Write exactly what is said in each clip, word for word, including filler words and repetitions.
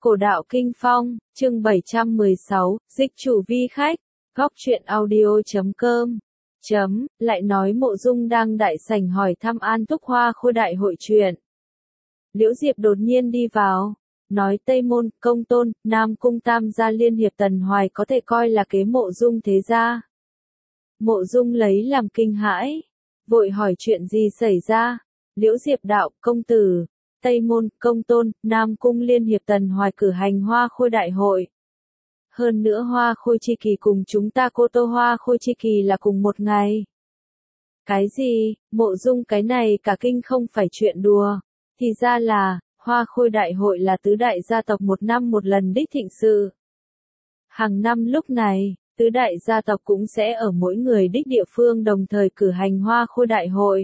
Cổ đạo Kinh Phong, chương bảy trăm mười sáu, dịch chủ vi khách, góc truyện audio chấm com. Chấm, lại nói Mộ Dung đang đại sảnh hỏi thăm An Thúc Hoa Khôi đại hội chuyện. Liễu Diệp đột nhiên đi vào, nói Tây Môn, Công Tôn, Nam Cung tam gia liên hiệp Tần Hoài có thể coi là kế Mộ Dung thế gia. Mộ Dung lấy làm kinh hãi, vội hỏi chuyện gì xảy ra. Liễu Diệp đạo, công tử, Tây Môn, Công Tôn, Nam Cung liên hiệp Tần Hoài cử hành Hoa Khôi đại hội. Hơn nữa Hoa Khôi chi kỳ cùng chúng ta Cô Tô Hoa Khôi chi kỳ là cùng một ngày. Cái gì, Mộ Dung cái này cả kinh không phải chuyện đùa. Thì ra là, Hoa Khôi đại hội là tứ đại gia tộc một năm một lần đích thịnh sự. Hàng năm lúc này, tứ đại gia tộc cũng sẽ ở mỗi người đích địa phương đồng thời cử hành Hoa Khôi đại hội.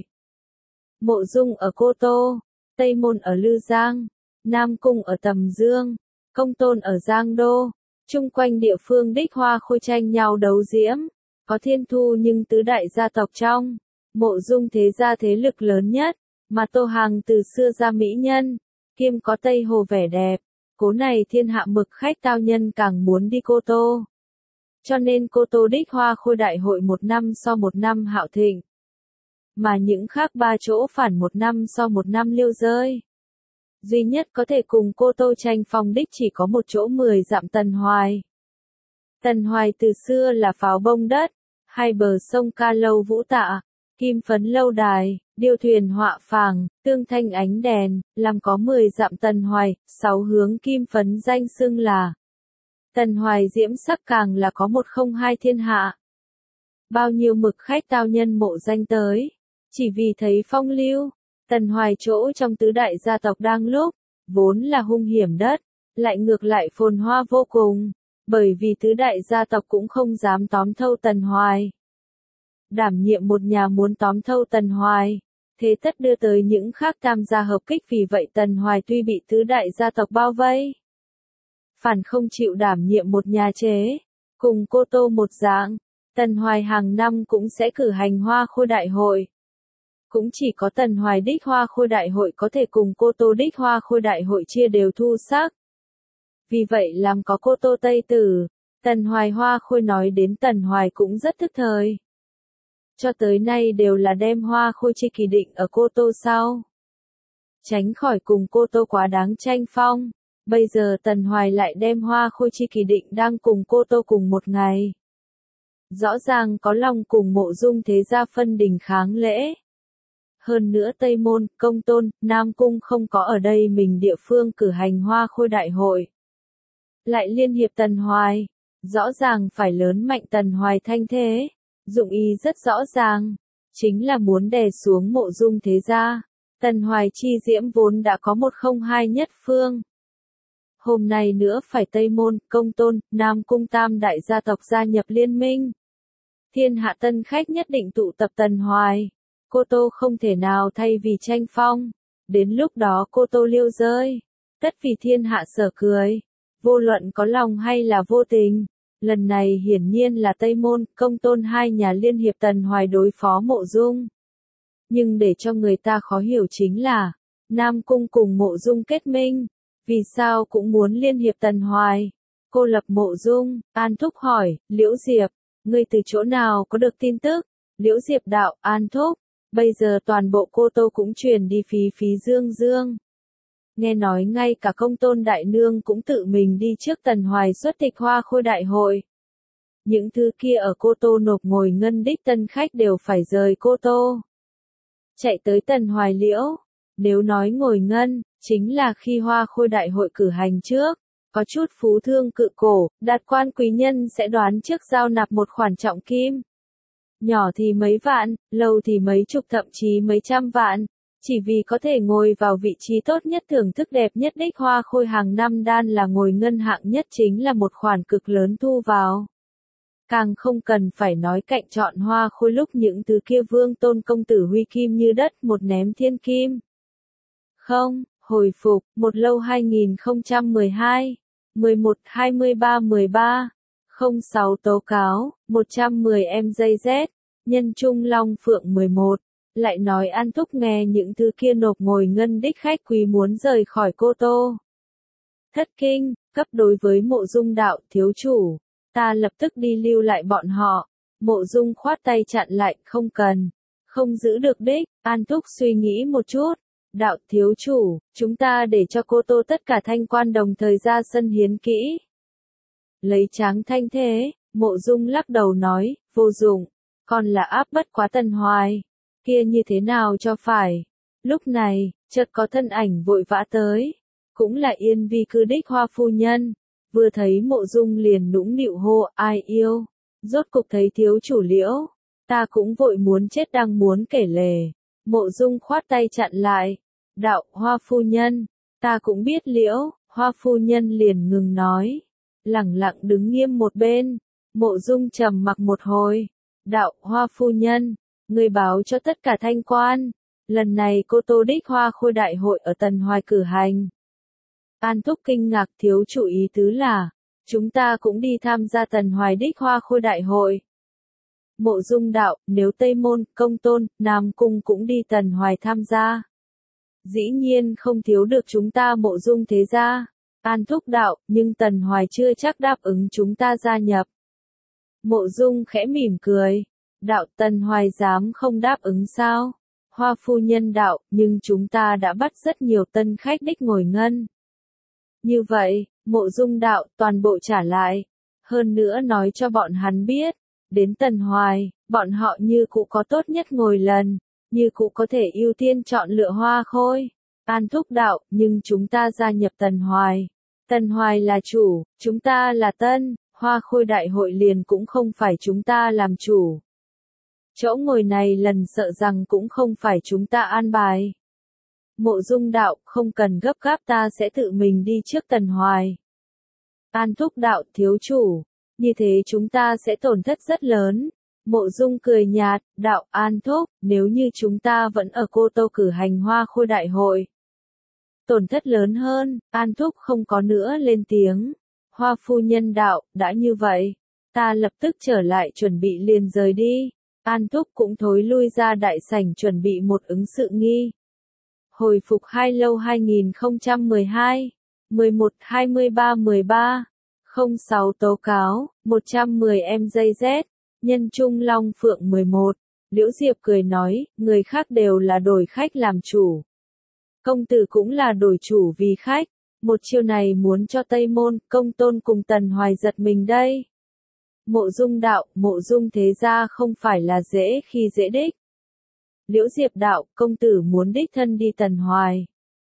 Mộ Dung ở Cô Tô, Tây Môn ở Lư Giang, Nam Cung ở Tầm Dương, Công Tôn ở Giang Đô, chung quanh địa phương đích Hoa Khôi tranh nhau đấu diễm, có thiên thu nhưng tứ đại gia tộc trong, Mộ Dung thế gia thế lực lớn nhất, mà Tô Hàng từ xưa ra mỹ nhân, kiêm có Tây Hồ vẻ đẹp, cố này thiên hạ mực khách tao nhân càng muốn đi Cô Tô. Cho nên Cô Tô đích Hoa Khôi đại hội một năm so một năm hạo thịnh. Mà những khác ba chỗ phản một năm so một năm liêu rơi. Duy nhất có thể cùng Cô Tô tranh phong đích chỉ có một chỗ mười dặm Tần Hoài. Tần Hoài từ xưa là pháo bông đất, hai bờ sông ca lâu vũ tạ, kim phấn lâu đài, điêu thuyền họa phàng, tương thanh ánh đèn, làm có mười dặm Tần Hoài, sáu hướng kim phấn danh xưng là. Tần Hoài diễm sắc càng là có một không hai thiên hạ. Bao nhiêu mực khách tao nhân mộ danh tới. Chỉ vì thấy phong lưu, Tần Hoài chỗ trong tứ đại gia tộc đang lúc, vốn là hung hiểm đất, lại ngược lại phồn hoa vô cùng, bởi vì tứ đại gia tộc cũng không dám tóm thâu Tần Hoài. Đảm nhiệm một nhà muốn tóm thâu Tần Hoài, thế tất đưa tới những khác tam gia hợp kích, vì vậy Tần Hoài tuy bị tứ đại gia tộc bao vây, phản không chịu đảm nhiệm một nhà chế, cùng Cô Tô một dạng, Tần Hoài hàng năm cũng sẽ cử hành Hoa Khôi đại hội. Cũng chỉ có Tần Hoài đích Hoa Khôi đại hội có thể cùng Cô Tô đích Hoa Khôi đại hội chia đều thu sắc. Vì vậy làm có Cô Tô Tây Tử, Tần Hoài Hoa Khôi nói đến Tần Hoài cũng rất thức thời. Cho tới nay đều là đem Hoa Khôi chi kỳ định ở Cô Tô sau. Tránh khỏi cùng Cô Tô quá đáng tranh phong, bây giờ Tần Hoài lại đem Hoa Khôi chi kỳ định đang cùng Cô Tô cùng một ngày. Rõ ràng có lòng cùng Mộ Dung thế gia phân đình kháng lễ. Hơn nữa Tây Môn, Công Tôn, Nam Cung không có ở đây mình địa phương cử hành Hoa Khôi đại hội. Lại liên hiệp Tần Hoài, rõ ràng phải lớn mạnh Tần Hoài thanh thế, dụng ý rất rõ ràng, chính là muốn đè xuống Mộ Dung thế gia. Tần Hoài chi diễm vốn đã có một không hai nhất phương. Hôm nay nữa phải Tây Môn, Công Tôn, Nam Cung tam đại gia tộc gia nhập liên minh. Thiên hạ tân khách nhất định tụ tập Tần Hoài. Cô Tô không thể nào thay vì tranh phong, đến lúc đó Cô Tô liêu rơi, tất vì thiên hạ sở cười, vô luận có lòng hay là vô tình. Lần này hiển nhiên là Tây Môn, Công Tôn hai nhà liên hiệp Tần Hoài đối phó Mộ Dung. Nhưng để cho người ta khó hiểu chính là, Nam Cung cùng Mộ Dung kết minh, vì sao cũng muốn liên hiệp Tần Hoài. Cô lập Mộ Dung, An Thúc hỏi, Liễu Diệp, ngươi từ chỗ nào có được tin tức? Liễu Diệp đạo, An Thúc. Bây giờ toàn bộ Cô Tô cũng truyền đi phí phí dương dương. Nghe nói ngay cả Công Tôn đại nương cũng tự mình đi trước Tần Hoài xuất tịch Hoa Khôi đại hội. Những thứ kia ở Cô Tô nộp ngồi ngân đích tân khách đều phải rời Cô Tô, chạy tới Tần Hoài liễu. Nếu nói ngồi ngân, chính là khi Hoa Khôi đại hội cử hành trước, có chút phú thương cự cổ, đạt quan quý nhân sẽ đoán trước giao nạp một khoản trọng kim. Nhỏ thì mấy vạn, lâu thì mấy chục thậm chí mấy trăm vạn, chỉ vì có thể ngồi vào vị trí tốt nhất thưởng thức đẹp nhất đích Hoa Khôi hàng năm đan là ngồi ngân hạng nhất chính là một khoản cực lớn thu vào. Càng không cần phải nói cạnh chọn Hoa Khôi lúc những thứ kia vương tôn công tử huy kim như đất một ném thiên kim. Không, hồi phục, một lâu hai nghìn không trăm mười hai, mười một hai mươi ba mười ba. không sáu tố cáo, một trăm mười em dây Z, nhân trung long phượng mười một, lại nói An Thúc nghe những thứ kia nộp ngồi ngân đích khách quý muốn rời khỏi Cô Tô. thất kinh, cấp đối với Mộ Dung đạo, thiếu chủ. Ta lập tức đi lưu lại bọn họ. Mộ Dung khoát tay chặn lại, không cần. Không giữ được đích, An Thúc suy nghĩ một chút. Đạo thiếu chủ, chúng ta để cho Cô Tô tất cả thanh quan đồng thời ra sân hiến kỹ. Lấy Tráng Thanh thế, Mộ Dung lắc đầu nói, vô dụng, còn là áp bất quá Tần Hoài. Kia như thế nào cho phải. Lúc này, chợt có thân ảnh vội vã tới. Cũng là Yên Vi cư đích Hoa phu nhân. Vừa thấy Mộ Dung liền nũng nịu hô, ai yêu. Rốt cục thấy thiếu chủ Liễu. Ta cũng vội muốn chết đang muốn kể lể. Mộ Dung khoát tay chặn lại. Đạo, Hoa phu nhân. Ta cũng biết Liễu. Hoa phu nhân liền ngừng nói. Lẳng lặng đứng nghiêm một bên. Mộ Dung trầm mặc một hồi. Đạo, Hoa phu nhân. Người báo cho tất cả thanh quan. Lần này Cô Tô đích Hoa khôi đại hội ở Tần Hoài cử hành. An Thúc kinh ngạc, thiếu chủ ý tứ là, chúng ta cũng đi tham gia Tần Hoài đích Hoa khôi đại hội. Mộ Dung đạo, nếu Tây Môn, Công Tôn, Nam Cung cũng đi Tần Hoài tham gia. Dĩ nhiên không thiếu được chúng ta Mộ Dung thế gia. An Thúc đạo, nhưng Tần Hoài chưa chắc đáp ứng chúng ta gia nhập. Mộ Dung khẽ mỉm cười. Đạo, Tần Hoài dám không đáp ứng sao? Hoa phu nhân đạo, nhưng chúng ta đã bắt rất nhiều tân khách đích ngồi ngân. Như vậy, Mộ Dung đạo, toàn bộ trả lại. Hơn nữa nói cho bọn hắn biết, đến Tần Hoài, bọn họ như cũ có tốt nhất ngồi lần, như cũ có thể ưu tiên chọn lựa Hoa khôi. An Thúc đạo, nhưng chúng ta gia nhập Tần Hoài. Tần Hoài là chủ, chúng ta là tân, Hoa khôi đại hội liền cũng không phải chúng ta làm chủ. Chỗ ngồi này lần sợ rằng cũng không phải chúng ta an bài. Mộ Dung đạo, không cần gấp gáp, ta sẽ tự mình đi trước Tần Hoài. An Thúc đạo, thiếu chủ, như thế chúng ta sẽ tổn thất rất lớn. Mộ Dung cười nhạt, đạo, An Thúc, nếu như chúng ta vẫn ở Cô Tô cử hành Hoa khôi đại hội. Tổn thất lớn hơn, An Thúc không có nữa lên tiếng. Hoa phu nhân đạo, đã như vậy, ta lập tức trở lại chuẩn bị liền rời đi. An Thúc cũng thối lui ra đại sảnh chuẩn bị một ứng sự nghi. Hồi phục hai lâu hai nghìn không trăm mười hai, mười một hai mươi ba mười ba, không sáu tố cáo, một trăm mười em dây Z, nhân trung long phượng mười một. Liễu Diệp cười nói, người khác đều là đổi khách làm chủ. Công tử cũng là đổi chủ vì khách. Một chiêu này muốn cho Tây Môn, Công Tôn cùng Tần Hoài giật mình đây. Mộ Dung đạo, Mộ Dung thế gia không phải là dễ khi dễ đích. Liễu Diệp đạo, công tử muốn đích thân đi Tần Hoài.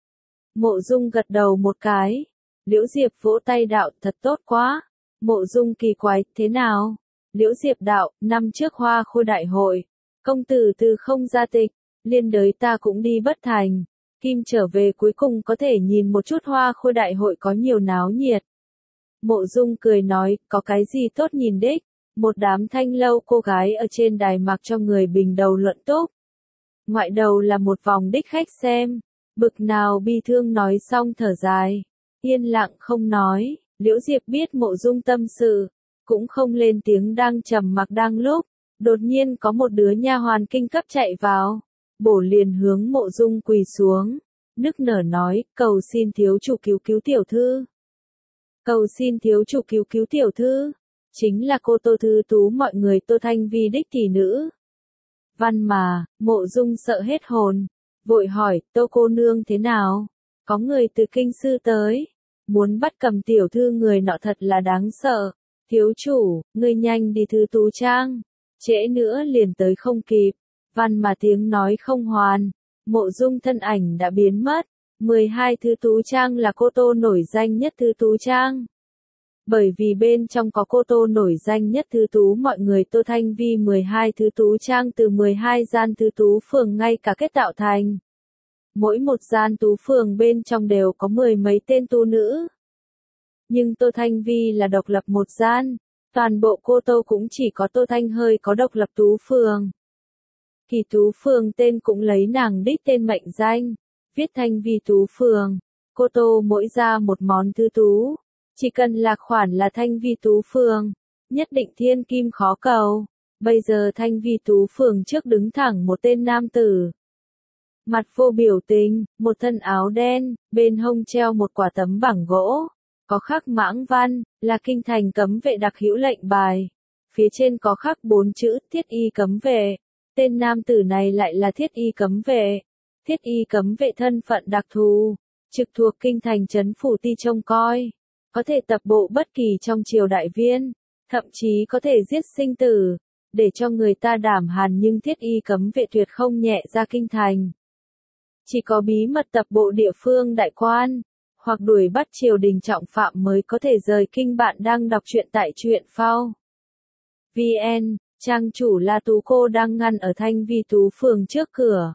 Mộ Dung gật đầu một cái. Liễu Diệp vỗ tay đạo, thật tốt quá. Mộ Dung kỳ quái, thế nào? Liễu Diệp đạo, năm trước Hoa khôi đại hội. Công tử từ không ra tịch, liên đới ta cũng đi bất thành. Kim trở về cuối cùng có thể nhìn một chút Hoa khôi đại hội có nhiều náo nhiệt. Mộ Dung cười nói, có cái gì tốt nhìn đích. Một đám thanh lâu cô gái ở trên đài mặc cho người bình đầu luận túc. Ngoại đầu là một vòng đích khách xem. Bực nào bi thương nói xong thở dài. Yên lặng không nói. Liễu Diệp biết Mộ Dung tâm sự. Cũng không lên tiếng, đang trầm mặc đang lúc. Đột nhiên có một đứa nha hoàn kinh cấp chạy vào. Bổ liền hướng Mộ Dung quỳ xuống. Nức nở nói, cầu xin thiếu chủ cứu cứu tiểu thư. Cầu xin thiếu chủ cứu cứu tiểu thư. Chính là Cô Tô thư tú mọi người Tô Thanh Vi đích tỷ nữ. Văn mà, Mộ Dung sợ hết hồn. Vội hỏi, Tô cô nương thế nào? Có người từ kinh sư tới. Muốn bắt cầm tiểu thư, người nọ thật là đáng sợ. Thiếu chủ, ngươi nhanh đi thư tú trang. Trễ nữa liền tới không kịp. Văn mà tiếng nói không hoàn. Mộ Dung thân ảnh đã biến mất. mười hai thư tú trang là Cô Tô nổi danh nhất thư tú trang. Bởi vì bên trong có Cô Tô nổi danh nhất thư tú mọi người Tô Thanh Vi, mười hai thư tú trang từ mười hai gian thư tú phường ngay cả kết tạo thành. Mỗi một gian tú phường bên trong đều có mười mấy tên tu nữ. Nhưng Tô Thanh Vi là độc lập một gian. Toàn bộ Cô Tô cũng chỉ có Tô Thanh hơi có độc lập tú phường. Kỳ tú phường tên cũng lấy nàng đích tên mệnh danh. Viết Thanh Vi tú phường. Cô Tô mỗi ra một món thư tú. Chỉ cần là khoản là Thanh Vi tú phường. Nhất định thiên kim khó cầu. Bây giờ Thanh Vi tú phường trước đứng thẳng một tên nam tử. Mặt vô biểu tình, một thân áo đen, bên hông treo một quả tấm bảng gỗ. có khắc mãng văn, là kinh thành cấm vệ đặc hữu lệnh bài. Phía trên có khắc bốn chữ thiết y cấm vệ. Tên nam tử này lại là thiết y cấm vệ. Thiết y cấm vệ thân phận đặc thù, trực thuộc kinh thành trấn phủ ti trông coi, có thể tập bộ bất kỳ trong triều đại viên, thậm chí có thể giết sinh tử, để cho người ta đảm hàn, nhưng thiết y cấm vệ tuyệt không nhẹ ra kinh thành. Chỉ có bí mật tập bộ địa phương đại quan, hoặc đuổi bắt triều đình trọng phạm mới có thể rời kinh. Bạn đang đọc truyện tại truyện phao chấm vn, trang chủ La Tú Cô đang ngăn ở Thanh Vi Tú phường trước cửa.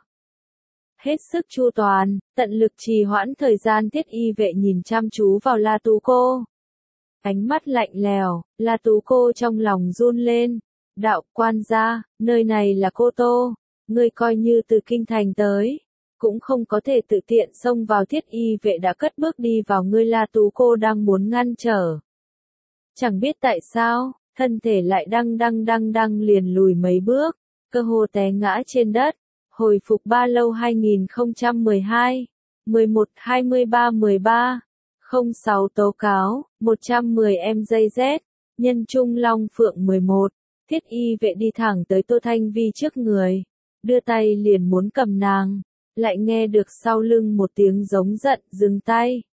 Hết sức chu toàn, tận lực trì hoãn thời gian. Thiết y vệ nhìn chăm chú vào La Tú Cô. Ánh mắt lạnh lèo, La Tú Cô trong lòng run lên. Đạo quan gia, nơi này là Cô Tô, ngươi coi như từ kinh thành tới, cũng không có thể tự tiện xông vào. Thiết y vệ đã cất bước đi vào. Ngươi La Tú Cô đang muốn ngăn trở. Chẳng biết tại sao, thân thể lại đăng đăng đăng đăng liền lùi mấy bước, cơ hồ té ngã trên đất. Hồi phục ba lâu hai nghìn không trăm mười hai, mười một hai mươi ba mười ba, không sáu tố cáo, một trăm mười em dây Z, nhân trung long phượng mười một, thiết y vệ đi thẳng tới Tô Thanh Vi trước người, đưa tay liền muốn cầm nàng, lại nghe được sau lưng một tiếng giống giận, dừng tay.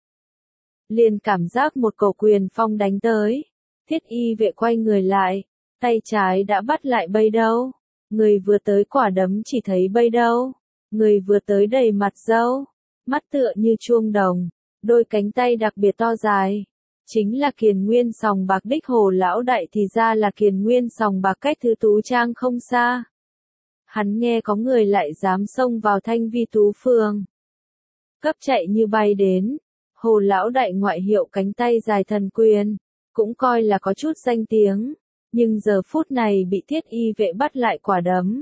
Liền cảm giác một cổ quyền phong đánh tới, thiết y vệ quay người lại, tay trái đã bắt lại bây đâu. Người vừa tới quả đấm chỉ thấy bây đâu, người vừa tới đầy mặt râu, mắt tựa như chuông đồng, đôi cánh tay đặc biệt to dài. Chính là Kiền Nguyên Sòng Bạc đích Hồ lão đại, thì ra là Kiền Nguyên Sòng Bạc cách Thứ Tú Trang không xa. Hắn nghe có người lại dám xông vào Thanh Vi Tú phường, cấp chạy như bay đến. Hồ lão đại ngoại hiệu cánh tay dài thần quyền, cũng coi là có chút danh tiếng. Nhưng giờ phút này bị thiết y vệ bắt lại quả đấm.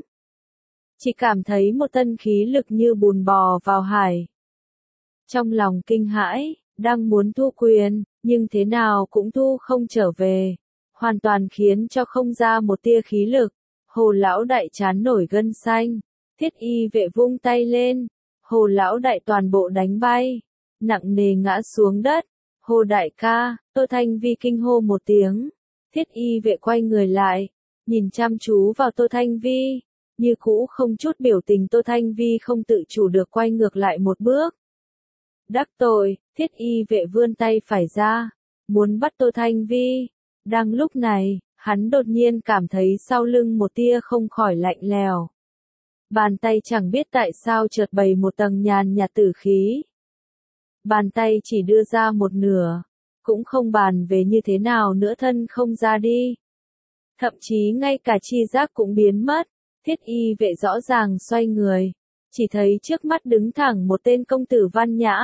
Chỉ cảm thấy một tân khí lực như bùn bò vào hải. Trong lòng kinh hãi, đang muốn thu quyền, nhưng thế nào cũng thu không trở về. Hoàn toàn khiến cho không ra một tia khí lực. Hồ lão đại chán nổi gân xanh. Thiết y vệ vung tay lên. Hồ lão đại toàn bộ đánh bay. Nặng nề ngã xuống đất. Hồ đại ca, Tô Thanh Vi kinh hô một tiếng. Thiết y vệ quay người lại, nhìn chăm chú vào Tô Thanh Vi, như cũ không chút biểu tình. Tô Thanh Vi không tự chủ được quay ngược lại một bước. Đắc tội, thiết y vệ vươn tay phải ra, muốn bắt Tô Thanh Vi. Đang lúc này, hắn đột nhiên cảm thấy sau lưng một tia không khỏi lạnh lèo. Bàn tay chẳng biết tại sao chợt bày một tầng nhàn nhạt tử khí. Bàn tay chỉ đưa ra một nửa. Cũng không bàn về như thế nào nữa, thân không ra đi. Thậm chí ngay cả chi giác cũng biến mất. Thiết y vệ rõ ràng xoay người, chỉ thấy trước mắt đứng thẳng một tên công tử văn nhã.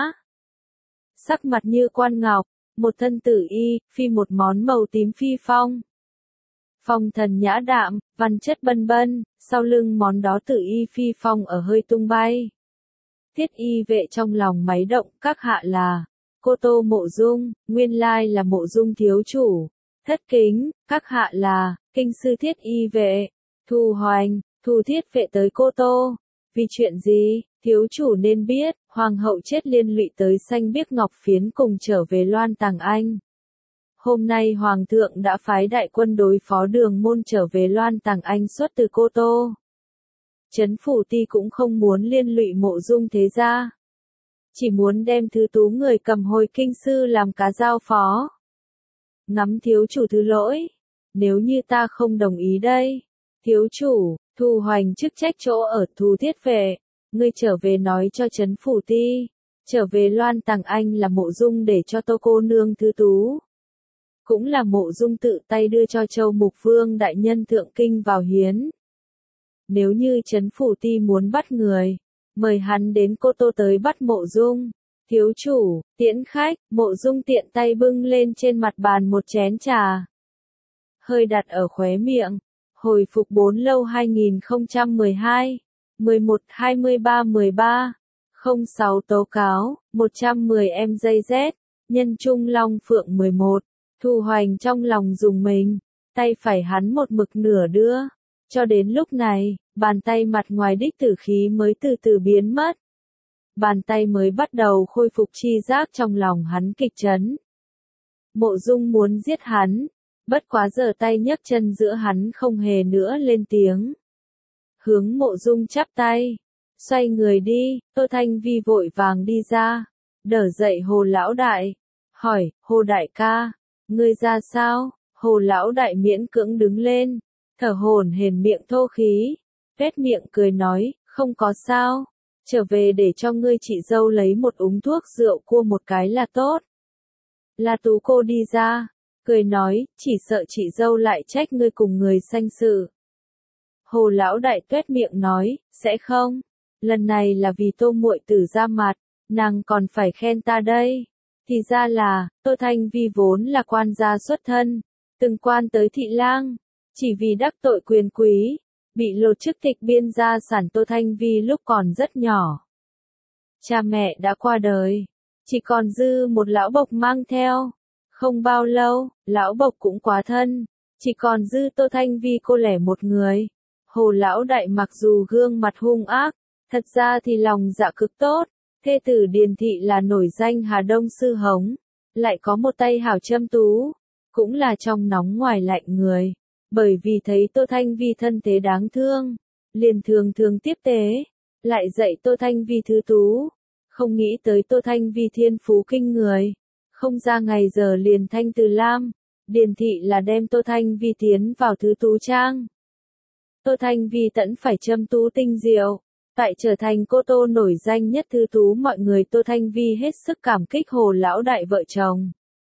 Sắc mặt như quan ngọc, một thân tử y, phi một món màu tím phi phong. Phong thần nhã đạm, văn chất bân bân, sau lưng món đó tử y phi phong ở hơi tung bay. Thiết y vệ trong lòng máy động, các hạ là Cô Tô Mộ Dung, nguyên lai là Mộ Dung thiếu chủ. Thất kính, các hạ là kinh sư thiết y vệ. Thu Hoành, Thu thiết vệ tới Cô Tô. Vì chuyện gì, thiếu chủ nên biết, hoàng hậu chết liên lụy tới xanh biếc ngọc phiến cùng trở về Loan Tàng Anh. Hôm nay hoàng thượng đã phái đại quân đối phó Đường Môn trở về Loan Tàng Anh xuất từ Cô Tô. Trấn phủ ti cũng không muốn liên lụy Mộ Dung thế gia. Chỉ muốn đem Thứ Tú người cầm hồi kinh sư làm cá giao phó. Ngắm thiếu chủ thứ lỗi. Nếu như ta không đồng ý đây. Thiếu chủ, Thu Hoành chức trách chỗ ở Thu thiết vệ. Ngươi trở về nói cho Trấn phủ ti. Trở về Loan Tàng Anh là Mộ Dung để cho Tô cô nương Thứ Tú. Cũng là Mộ Dung tự tay đưa cho Châu Mục Vương đại nhân thượng kinh vào hiến. Nếu như Trấn phủ ti muốn bắt người, mời hắn đến Cô Tô tới bắt Mộ Dung. Thiếu chủ, tiễn khách. Mộ Dung tiện tay bưng lên trên mặt bàn một chén trà. Hơi đặt ở khóe miệng. Hồi phục bốn lâu hai nghìn không trăm mười hai, mười một hai mươi ba mười ba, không sáu tố cáo, một trăm mười em dây Z, nhân trung long phượng mười một. Thu Hoành trong lòng dùng mình, tay phải hắn một mực nửa đưa. Cho đến lúc này, bàn tay mặt ngoài đích tử khí mới từ từ biến mất. Bàn tay mới bắt đầu khôi phục chi giác, trong lòng hắn kịch chấn. Mộ Dung muốn giết hắn, bất quá giở tay nhấc chân giữa hắn không hề nữa lên tiếng. Hướng Mộ Dung chắp tay, xoay người đi, Tô Thanh Vi vội vàng đi ra, đỡ dậy Hồ lão đại, hỏi, Hồ đại ca, ngươi ra sao? Hồ lão đại miễn cưỡng đứng lên, thở hổn hển miệng thô khí, vét miệng cười nói, không có sao, trở về để cho ngươi chị dâu lấy một úng thuốc rượu cua một cái là tốt. La Tú cô đi ra, cười nói, chỉ sợ chị dâu lại trách ngươi cùng người sanh sự. Hồ lão đại tuét miệng nói, sẽ không, lần này là vì Tô muội tử ra mặt, nàng còn phải khen ta đây. Thì ra là, Tô Thanh Vi vốn là quan gia xuất thân, từng quan tới thị lang, chỉ vì đắc tội quyền quý, bị lột chức tịch biên gia sản. Tô Thanh Vi lúc còn rất nhỏ, cha mẹ đã qua đời, chỉ còn dư một lão bộc mang theo. Không bao lâu, lão bộc cũng quá thân, chỉ còn dư Tô Thanh Vi cô lẻ một người. Hồ lão đại mặc dù gương mặt hung ác, thật ra thì lòng dạ cực tốt, thê tử Điền thị là nổi danh Hà Đông sư hống, lại có một tay hảo châm tú, cũng là trong nóng ngoài lạnh người, bởi vì thấy Tô Thanh Vi thân thế đáng thương, liền thường thường tiếp tế, lại dạy Tô Thanh Vi thứ tú, không nghĩ tới Tô Thanh Vi thiên phú kinh người, không ra ngày giờ liền thanh từ lam, Điền thị là đem Tô Thanh Vi tiến vào thứ tú trang. Tô Thanh Vi tẫn phải châm tú tinh diệu, tại trở thành cô tô nổi danh nhất thứ tú mọi người. Tô Thanh Vi hết sức cảm kích Hồ lão đại vợ chồng.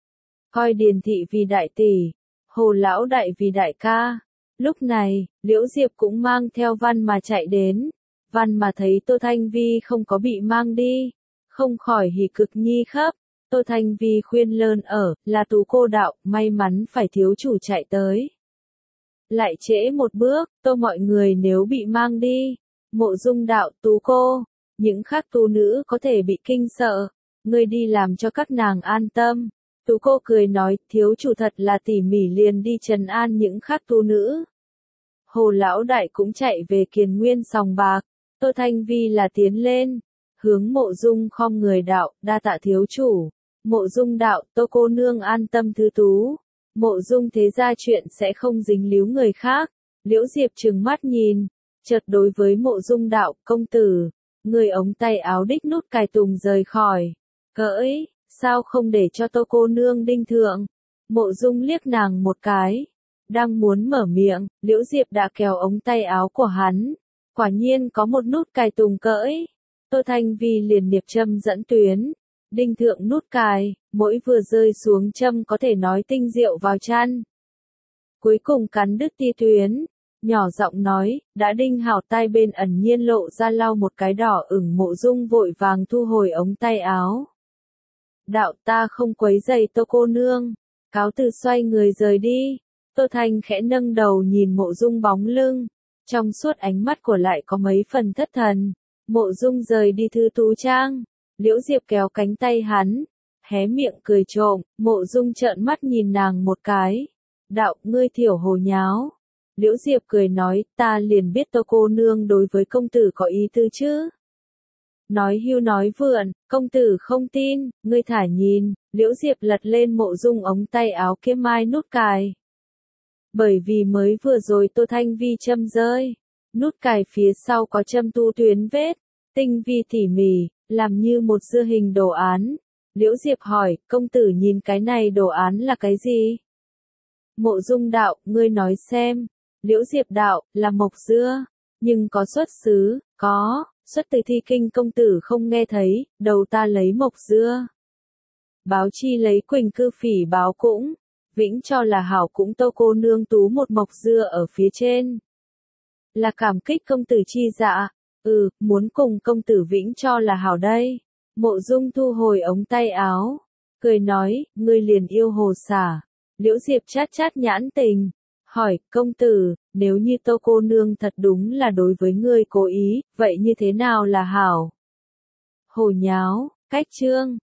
Coi Điền thị vì đại tỷ, Hồ lão đại vì đại ca. Lúc này, Liễu Diệp cũng mang theo Văn mà chạy đến. Văn mà thấy Tô Thanh Vi không có bị mang đi, không khỏi hỉ cực nhi khắp. Tô Thanh Vi khuyên lơn ở, là Tú cô đạo, may mắn phải thiếu chủ chạy tới. Lại trễ một bước, Tô mọi người nếu bị mang đi, Mộ Dung đạo, Tú cô, những khác tú nữ có thể bị kinh sợ, ngươi đi làm cho các nàng an tâm. Tú cô cười nói, thiếu chủ thật là tỉ mỉ, liền đi trấn an những khác tú nữ. Hồ lão đại cũng chạy về Kiền Nguyên sòng bạc, Tô Thanh Vi là tiến lên, hướng Mộ Dung khom người đạo, đa tạ thiếu chủ. Mộ Dung đạo, Tô cô nương an tâm thứ tú. Mộ Dung thế ra chuyện sẽ không dính líu người khác. Liễu Diệp trừng mắt nhìn, chợt đối với Mộ Dung đạo, công tử, người ống tay áo đích nút cài tùng rời khỏi. Cỡi, sao không để cho Tô cô nương đinh thượng? Mộ Dung liếc nàng một cái, đang muốn mở miệng, Liễu Diệp đã kéo ống tay áo của hắn. Quả nhiên có một nút cài tùng cỡi. Tô Thanh Vi liền niệm châm dẫn tuyến, đinh thượng nút cài, mỗi vừa rơi xuống châm có thể nói tinh diệu vào chăn. Cuối cùng cắn đứt tia tuyến, nhỏ giọng nói, đã đinh hảo. Tai bên ẩn nhiên lộ ra lau một cái đỏ ửng. Mộ Dung vội vàng thu hồi ống tay áo. Đạo, ta không quấy rầy Tô cô nương, cáo từ xoay người rời đi. Tô Thanh khẽ nâng đầu nhìn Mộ Dung bóng lưng, trong suốt ánh mắt của lại có mấy phần thất thần. Mộ Dung rời đi thư tú trang, Liễu Diệp kéo cánh tay hắn, hé miệng cười trộm. Mộ Dung trợn mắt nhìn nàng một cái, đạo, ngươi thiểu hồ nháo. Liễu Diệp cười nói, ta liền biết Tô cô nương đối với công tử có ý tư chứ. Nói hưu nói vượn, công tử không tin, ngươi thả nhìn. Liễu Diệp lật lên Mộ Dung ống tay áo kia mai nút cài. Bởi vì mới vừa rồi Tô Thanh Vi châm rơi, nút cài phía sau có châm tu tuyến vết, tinh vi tỉ mỉ, làm như một dưa hình đồ án. Liễu Diệp hỏi, công tử nhìn cái này đồ án là cái gì? Mộ Dung đạo, ngươi nói xem. Liễu Diệp đạo, là mộc dưa, nhưng có xuất xứ, có, xuất từ thi kinh công tử không nghe thấy, đầu ta lấy mộc dưa. Báo chi lấy quỳnh cư phỉ báo cũng, vĩnh cho là hảo cũng Tô cô nương tú một mộc dưa ở phía trên. Là cảm kích công tử chi dạ, ừ, muốn cùng công tử vĩnh cho là hảo đây. Mộ Dung thu hồi ống tay áo, cười nói, ngươi liền yêu hồ xả. Liễu Diệp chát chát nhãn tình, hỏi, công tử, nếu như Tô cô nương thật đúng là đối với ngươi cố ý, vậy như thế nào là hảo? Hồ nháo, cách chương.